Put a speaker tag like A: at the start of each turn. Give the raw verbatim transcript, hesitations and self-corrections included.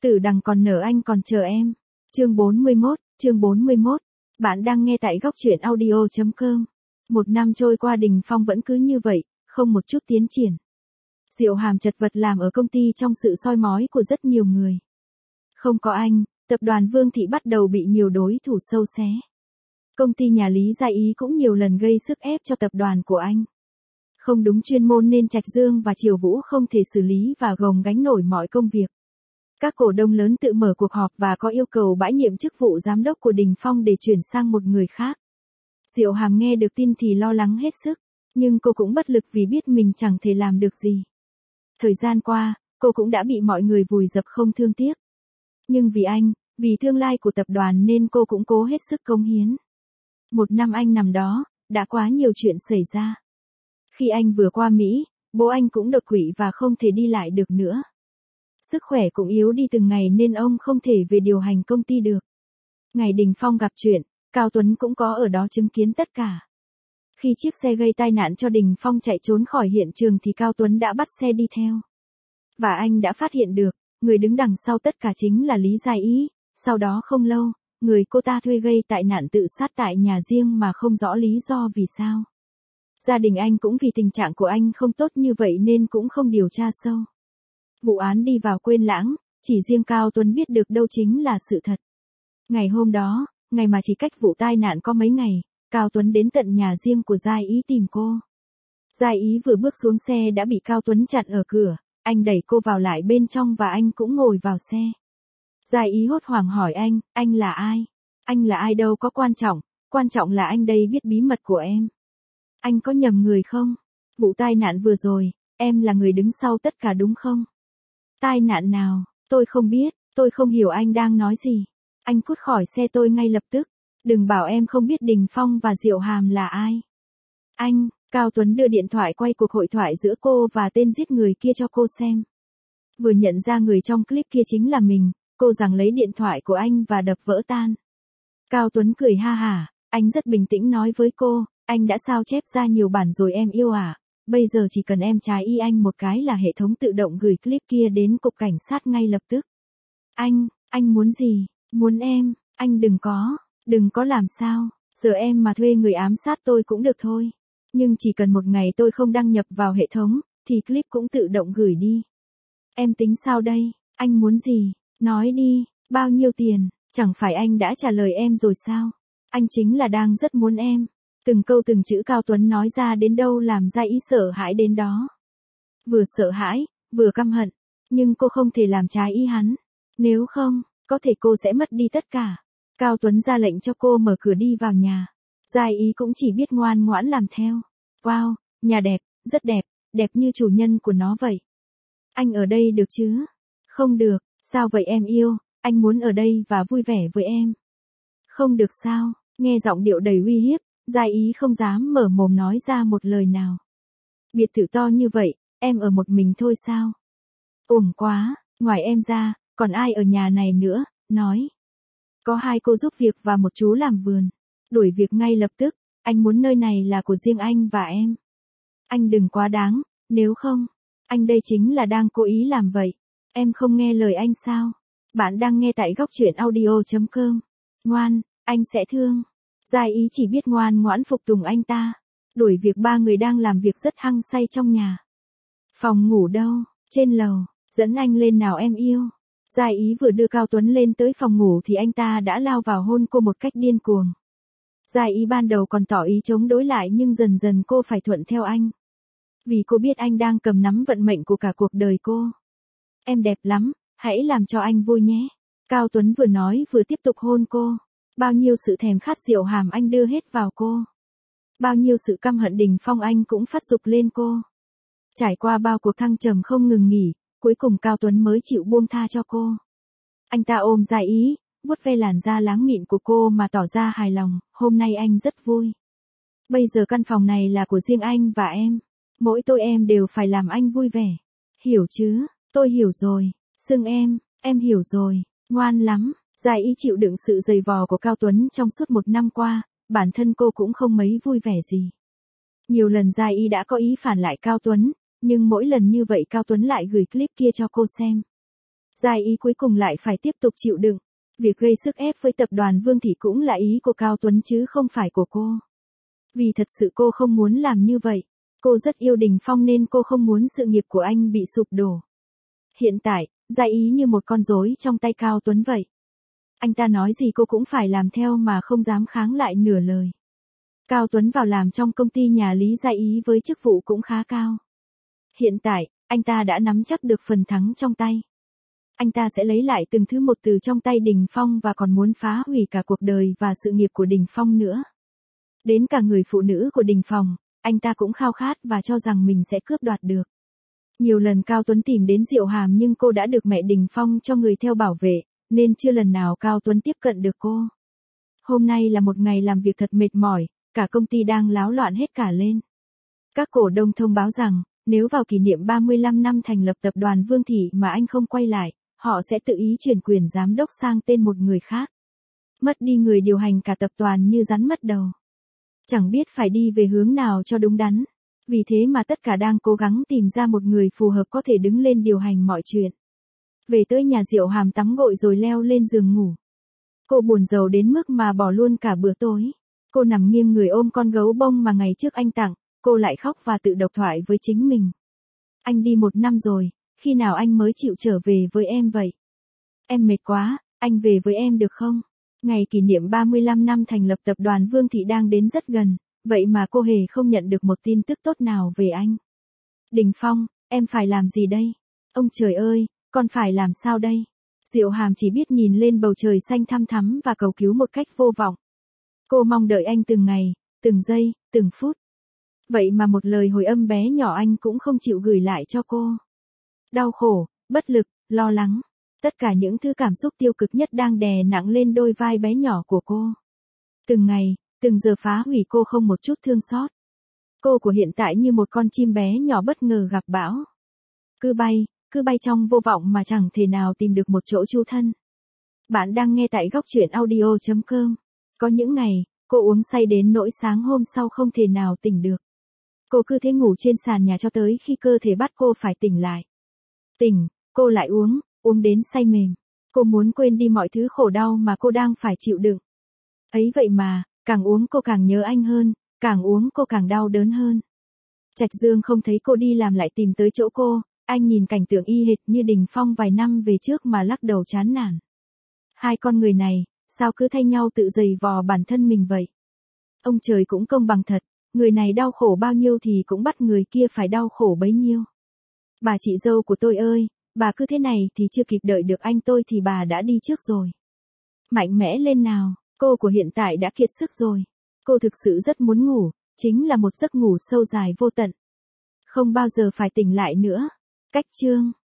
A: Tử đằng còn nở anh còn chờ em. Chương bốn mươi mốt, chương bốn mươi mốt. Bạn đang nghe tại góc truyện audio chấm com. Một năm trôi qua Đình Phong vẫn cứ như vậy, không một chút tiến triển. Diệu Hàm chật vật làm ở công ty trong sự soi mói của rất nhiều người. Không có anh, tập đoàn Vương Thị bắt đầu bị nhiều đối thủ sâu xé. Công ty nhà Lý Gia Ý cũng nhiều lần gây sức ép cho tập đoàn của anh. Không đúng chuyên môn nên Trạch Dương và Triều Vũ không thể xử lý và gồng gánh nổi mọi công việc. Các cổ đông lớn tự mở cuộc họp và có yêu cầu bãi nhiệm chức vụ giám đốc của Đình Phong để chuyển sang một người khác. Diệu Hàm nghe được tin thì lo lắng hết sức, nhưng cô cũng bất lực vì biết mình chẳng thể làm được gì. Thời gian qua, cô cũng đã bị mọi người vùi dập không thương tiếc. Nhưng vì anh, vì tương lai của tập đoàn nên cô cũng cố hết sức cống hiến. Một năm anh nằm đó, đã quá nhiều chuyện xảy ra. Khi anh vừa qua Mỹ, bố anh cũng đột quỵ và không thể đi lại được nữa. Sức khỏe cũng yếu đi từng ngày nên ông không thể về điều hành công ty được. Ngày Đình Phong gặp chuyện, Cao Tuấn cũng có ở đó chứng kiến tất cả. Khi chiếc xe gây tai nạn cho Đình Phong chạy trốn khỏi hiện trường thì Cao Tuấn đã bắt xe đi theo. Và anh đã phát hiện được, người đứng đằng sau tất cả chính là Lý Gia Ý. Sau đó không lâu, người cô ta thuê gây tai nạn tự sát tại nhà riêng mà không rõ lý do vì sao. Gia đình anh cũng vì tình trạng của anh không tốt như vậy nên cũng không điều tra sâu. Vụ án đi vào quên lãng, chỉ riêng Cao Tuấn biết được đâu chính là sự thật. Ngày hôm đó, ngày mà chỉ cách vụ tai nạn có mấy ngày, Cao Tuấn đến tận nhà riêng của Gia Ý tìm cô. Gia Ý vừa bước xuống xe đã bị Cao Tuấn chặn ở cửa, anh đẩy cô vào lại bên trong và anh cũng ngồi vào xe. Gia Ý hốt hoảng hỏi anh, anh là ai? Anh là ai đâu có quan trọng, quan trọng là anh đây biết bí mật của em. Anh có nhầm người không? Vụ tai nạn vừa rồi, em là người đứng sau tất cả đúng không? Tai nạn nào? Tôi không biết, tôi không hiểu anh đang nói gì. Anh cút khỏi xe tôi ngay lập tức. Đừng bảo em không biết Đình Phong và Diệu Hàm là ai. Anh, Cao Tuấn đưa điện thoại quay cuộc hội thoại giữa cô và tên giết người kia cho cô xem. Vừa nhận ra người trong clip kia chính là mình, cô giằng lấy điện thoại của anh và đập vỡ tan. Cao Tuấn cười ha hả, anh rất bình tĩnh nói với cô, anh đã sao chép ra nhiều bản rồi em yêu à, bây giờ chỉ cần em trái y anh một cái là hệ thống tự động gửi clip kia đến cục cảnh sát ngay lập tức. Anh, anh muốn gì, muốn em, anh đừng có, đừng có làm sao, giờ em mà thuê người ám sát tôi cũng được thôi. Nhưng chỉ cần một ngày tôi không đăng nhập vào hệ thống, thì clip cũng tự động gửi đi. Em tính sao đây, anh muốn gì, nói đi, bao nhiêu tiền, chẳng phải anh đã trả lời em rồi sao, anh chính là đang rất muốn em. Từng câu từng chữ Cao Tuấn nói ra đến đâu làm Gia Ý sợ hãi đến đó. Vừa sợ hãi, vừa căm hận, nhưng cô không thể làm trái ý hắn. Nếu không, có thể cô sẽ mất đi tất cả. Cao Tuấn ra lệnh cho cô mở cửa đi vào nhà. Gia Ý cũng chỉ biết ngoan ngoãn làm theo. Wow, nhà đẹp, rất đẹp, đẹp như chủ nhân của nó vậy. Anh ở đây được chứ? Không được, sao vậy em yêu, anh muốn ở đây và vui vẻ với em. Không được sao, nghe giọng điệu đầy uy hiếp, Gia Ý không dám mở mồm nói ra một lời nào. Biệt thự to như vậy, em ở một mình thôi sao? Uổng quá, ngoài em ra, còn ai ở nhà này nữa, nói. Có hai cô giúp việc và một chú làm vườn. Đuổi việc ngay lập tức, anh muốn nơi này là của riêng anh và em. Anh đừng quá đáng, nếu không, anh đây chính là đang cố ý làm vậy. Em không nghe lời anh sao? Bạn đang nghe tại góc truyện audio chấm com. Ngoan, anh sẽ thương. Gia Ý chỉ biết ngoan ngoãn phục tùng anh ta. Đuổi việc ba người đang làm việc rất hăng say trong nhà. Phòng ngủ đâu? Trên lầu, dẫn anh lên nào em yêu. Gia Ý vừa đưa Cao Tuấn lên tới phòng ngủ thì anh ta đã lao vào hôn cô một cách điên cuồng. Gia Ý ban đầu còn tỏ ý chống đối lại nhưng dần dần cô phải thuận theo anh. Vì cô biết anh đang cầm nắm vận mệnh của cả cuộc đời cô. Em đẹp lắm, hãy làm cho anh vui nhé. Cao Tuấn vừa nói vừa tiếp tục hôn cô. Bao nhiêu sự thèm khát Diệu Hàm anh đưa hết vào cô. Bao nhiêu sự căm hận Đình Phong anh cũng phát dục lên cô. Trải qua bao cuộc thăng trầm không ngừng nghỉ, cuối cùng Cao Tuấn mới chịu buông tha cho cô. Anh ta ôm Gia Ý, vuốt ve làn da láng mịn của cô mà tỏ ra hài lòng, hôm nay anh rất vui. Bây giờ căn phòng này là của riêng anh và em. Mỗi tôi em đều phải làm anh vui vẻ. Hiểu chứ, tôi hiểu rồi. Xưng em, em hiểu rồi, ngoan lắm. Gia Ý chịu đựng sự giày vò của Cao Tuấn trong suốt một năm qua, bản thân cô cũng không mấy vui vẻ gì. Nhiều lần Gia Ý đã có ý phản lại Cao Tuấn, nhưng mỗi lần như vậy Cao Tuấn lại gửi clip kia cho cô xem. Gia ý cuối cùng lại phải tiếp tục chịu đựng. Việc gây sức ép với tập đoàn Vương Thị cũng là ý của Cao Tuấn chứ không phải của cô. Vì thật sự cô không muốn làm như vậy. Cô rất yêu Đình Phong nên cô không muốn sự nghiệp của anh bị sụp đổ. Hiện tại, Gia ý như một con rối trong tay Cao Tuấn vậy. Anh ta nói gì cô cũng phải làm theo mà không dám kháng lại nửa lời. Cao Tuấn vào làm trong công ty nhà Lý Gia ý với chức vụ cũng khá cao. Hiện tại, anh ta đã nắm chắc được phần thắng trong tay. Anh ta sẽ lấy lại từng thứ một từ trong tay Đình Phong và còn muốn phá hủy cả cuộc đời và sự nghiệp của Đình Phong nữa. Đến cả người phụ nữ của Đình Phong, anh ta cũng khao khát và cho rằng mình sẽ cướp đoạt được. Nhiều lần Cao Tuấn tìm đến Diệu Hàm nhưng cô đã được mẹ Đình Phong cho người theo bảo vệ, nên chưa lần nào Cao Tuấn tiếp cận được cô. Hôm nay là một ngày làm việc thật mệt mỏi, cả công ty đang láo loạn hết cả lên. Các cổ đông thông báo rằng, nếu vào kỷ niệm ba mươi lăm năm thành lập tập đoàn Vương Thị mà anh không quay lại, họ sẽ tự ý chuyển quyền giám đốc sang tên một người khác. Mất đi người điều hành cả tập đoàn như rắn mất đầu. Chẳng biết phải đi về hướng nào cho đúng đắn. Vì thế mà tất cả đang cố gắng tìm ra một người phù hợp có thể đứng lên điều hành mọi chuyện. Về tới nhà Diệu Hàm tắm gội rồi leo lên giường ngủ. Cô buồn rầu đến mức mà bỏ luôn cả bữa tối. Cô nằm nghiêng người ôm con gấu bông mà ngày trước anh tặng, cô lại khóc và tự độc thoại với chính mình. Anh đi một năm rồi, khi nào anh mới chịu trở về với em vậy? Em mệt quá, anh về với em được không? Ngày kỷ niệm ba mươi lăm năm thành lập tập đoàn Vương Thị đang đến rất gần, vậy mà cô hề không nhận được một tin tức tốt nào về anh. Đình Phong, em phải làm gì đây? Ông trời ơi, con phải làm sao đây? Diệu Hàm chỉ biết nhìn lên bầu trời xanh thăm thắm và cầu cứu một cách vô vọng. Cô mong đợi anh từng ngày, từng giây, từng phút. Vậy mà một lời hồi âm bé nhỏ anh cũng không chịu gửi lại cho cô. Đau khổ, bất lực, lo lắng. Tất cả những thứ cảm xúc tiêu cực nhất đang đè nặng lên đôi vai bé nhỏ của cô. Từng ngày, từng giờ phá hủy cô không một chút thương xót. Cô của hiện tại như một con chim bé nhỏ bất ngờ gặp bão. Cứ bay, cứ bay trong vô vọng mà chẳng thể nào tìm được một chỗ trú thân. Bạn đang nghe tại góc truyện audio chấm com. Có những ngày, cô uống say đến nỗi sáng hôm sau không thể nào tỉnh được. Cô cứ thế ngủ trên sàn nhà cho tới khi cơ thể bắt cô phải tỉnh lại. Tỉnh, cô lại uống, uống đến say mềm. Cô muốn quên đi mọi thứ khổ đau mà cô đang phải chịu đựng. Ấy vậy mà, càng uống cô càng nhớ anh hơn, càng uống cô càng đau đớn hơn. Trạch Dương không thấy cô đi làm lại tìm tới chỗ cô, anh nhìn cảnh tượng y hệt như Đình Phong vài năm về trước mà lắc đầu chán nản. Hai con người này, sao cứ thay nhau tự giày vò bản thân mình vậy? Ông trời cũng công bằng thật, người này đau khổ bao nhiêu thì cũng bắt người kia phải đau khổ bấy nhiêu. Bà chị dâu của tôi ơi, bà cứ thế này thì chưa kịp đợi được anh tôi thì bà đã đi trước rồi. Mạnh mẽ lên nào, cô của hiện tại đã kiệt sức rồi. Cô thực sự rất muốn ngủ, chính là một giấc ngủ sâu dài vô tận. Không bao giờ phải tỉnh lại nữa. Cách chương